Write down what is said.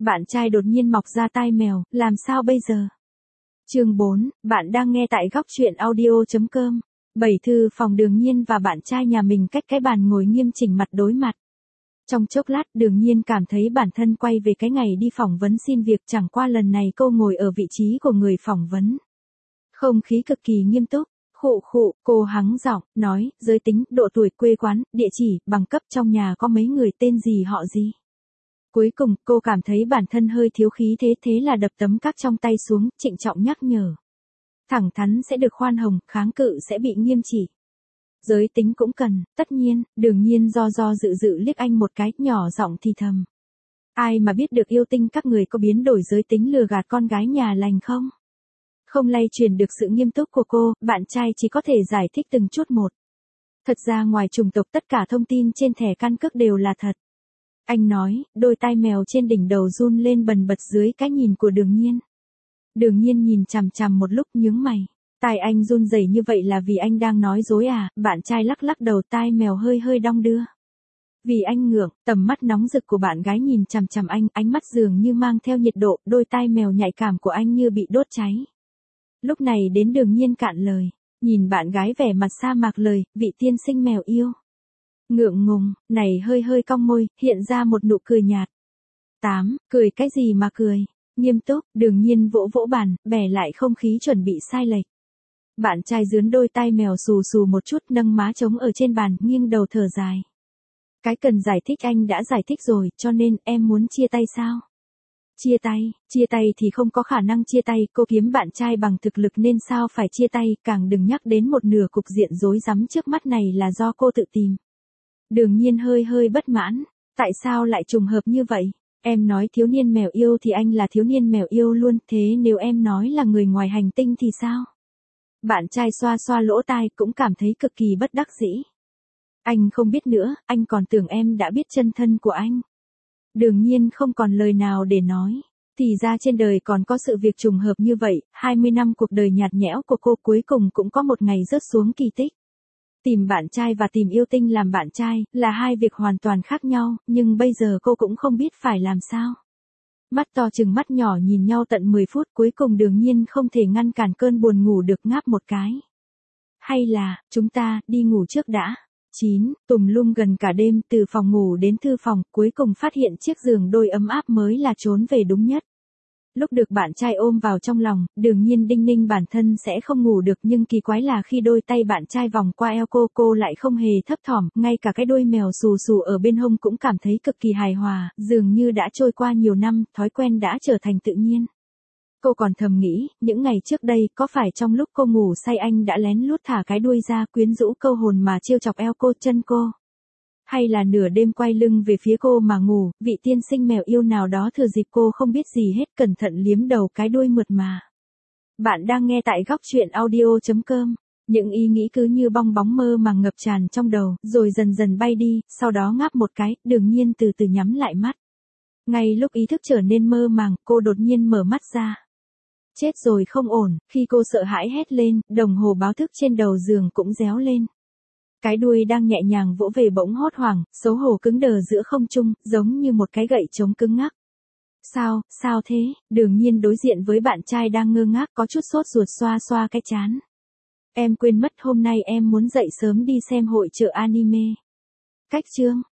Bạn trai đột nhiên mọc ra tai mèo, làm sao bây giờ? Chương 4, bạn đang nghe tại góc truyện audio.com. 7 thư phòng Đường Nhiên và bạn trai nhà mình cách cái bàn ngồi nghiêm chỉnh mặt đối mặt. Trong chốc lát Đường Nhiên cảm thấy bản thân quay về cái ngày đi phỏng vấn xin việc, chẳng qua lần này cô ngồi ở vị trí của người phỏng vấn. Không khí cực kỳ nghiêm túc. Khụ khụ, cô hắng giọng, nói, giới tính, độ tuổi, quê quán, địa chỉ, bằng cấp, trong nhà có mấy người, tên gì họ gì. Cuối cùng, cô cảm thấy bản thân hơi thiếu khí thế là đập tấm các trong tay xuống, trịnh trọng nhắc nhở. Thẳng thắn sẽ được khoan hồng, kháng cự sẽ bị nghiêm trị. Giới tính cũng cần, tất nhiên. Đường Nhiên do dự liếc anh một cái, nhỏ giọng thì thầm. Ai mà biết được yêu tinh các người có biến đổi giới tính lừa gạt con gái nhà lành không? Không lay truyền được sự nghiêm túc của cô, bạn trai chỉ có thể giải thích từng chút một. Thật ra ngoài chủng tộc tất cả thông tin trên thẻ căn cước đều là thật. Anh nói, đôi tai mèo trên đỉnh đầu run lên bần bật dưới cái nhìn của Đường Nhiên. Đường Nhiên nhìn chằm chằm một lúc nhướng mày. Tai anh run rẩy như vậy là vì anh đang nói dối à? Bạn trai lắc đầu, tai mèo hơi đong đưa. Vì anh ngượng, tầm mắt nóng rực của bạn gái nhìn chằm chằm anh, ánh mắt dường như mang theo nhiệt độ, đôi tai mèo nhạy cảm của anh như bị đốt cháy. Lúc này đến Đường Nhiên cạn lời, nhìn bạn gái vẻ mặt sa mạc lời, vị tiên sinh mèo yêu. Ngượng ngùng, này hơi cong môi, hiện ra một nụ cười nhạt. 8, cười cái gì mà cười? Nghiêm túc, Đường Nhiên vỗ bàn, bẻ lại không khí chuẩn bị sai lệch. Bạn trai dướn đôi tai mèo xù một chút, nâng má trống ở trên bàn, nghiêng đầu thở dài. Cái cần giải thích anh đã giải thích rồi, cho nên em muốn chia tay sao? Chia tay thì không có khả năng chia tay, cô kiếm bạn trai bằng thực lực nên sao phải chia tay, càng đừng nhắc đến một nửa cục diện rối rắm trước mắt này là do cô tự tìm. Đường Nhiên hơi bất mãn, tại sao lại trùng hợp như vậy? Em nói thiếu niên mèo yêu thì anh là thiếu niên mèo yêu luôn, thế nếu em nói là người ngoài hành tinh thì sao? Bạn trai xoa lỗ tai cũng cảm thấy cực kỳ bất đắc dĩ. Anh không biết nữa, anh còn tưởng em đã biết chân thân của anh. Đường Nhiên không còn lời nào để nói. Thì ra trên đời còn có sự việc trùng hợp như vậy, 20 năm cuộc đời nhạt nhẽo của cô cuối cùng cũng có một ngày rớt xuống kỳ tích. Tìm bạn trai và tìm yêu tinh làm bạn trai, là hai việc hoàn toàn khác nhau, nhưng bây giờ cô cũng không biết phải làm sao. Mắt to chừng mắt nhỏ nhìn nhau tận 10 phút, cuối cùng Đường Nhiên không thể ngăn cản cơn buồn ngủ được, ngáp một cái. Hay là, chúng ta, đi ngủ trước đã. 9, tùm lum gần cả đêm, từ phòng ngủ đến thư phòng, cuối cùng phát hiện chiếc giường đôi ấm áp mới là trốn về đúng nhất. Lúc được bạn trai ôm vào trong lòng, Đường Nhiên đinh ninh bản thân sẽ không ngủ được, nhưng kỳ quái là khi đôi tay bạn trai vòng qua eo cô lại không hề thấp thỏm, ngay cả cái đôi mèo xù ở bên hông cũng cảm thấy cực kỳ hài hòa, dường như đã trôi qua nhiều năm, thói quen đã trở thành tự nhiên. Cô còn thầm nghĩ, những ngày trước đây, có phải trong lúc cô ngủ say anh đã lén lút thả cái đuôi ra quyến rũ câu hồn mà trêu chọc eo cô, chân cô? Hay là nửa đêm quay lưng về phía cô mà ngủ, vị tiên sinh mèo yêu nào đó thừa dịp cô không biết gì hết cẩn thận liếm đầu cái đuôi mượt mà. Bạn đang nghe tại góc truyện audio.com. Những ý nghĩ cứ như bong bóng mơ màng ngập tràn trong đầu, rồi dần bay đi, sau đó ngáp một cái, Đường Nhiên từ từ nhắm lại mắt. Ngay lúc ý thức trở nên mơ màng, cô đột nhiên mở mắt ra. Chết rồi, không ổn, khi cô sợ hãi hét lên, đồng hồ báo thức trên đầu giường cũng réo lên. Cái đuôi đang nhẹ nhàng vỗ về bỗng hốt hoảng, xấu hổ cứng đờ giữa không trung, giống như một cái gậy trống cứng ngắc. Sao thế? Đường Nhiên đối diện với bạn trai đang ngơ ngác, có chút sốt ruột xoa cái trán. Em quên mất hôm nay em muốn dậy sớm đi xem hội chợ anime. Cách chương,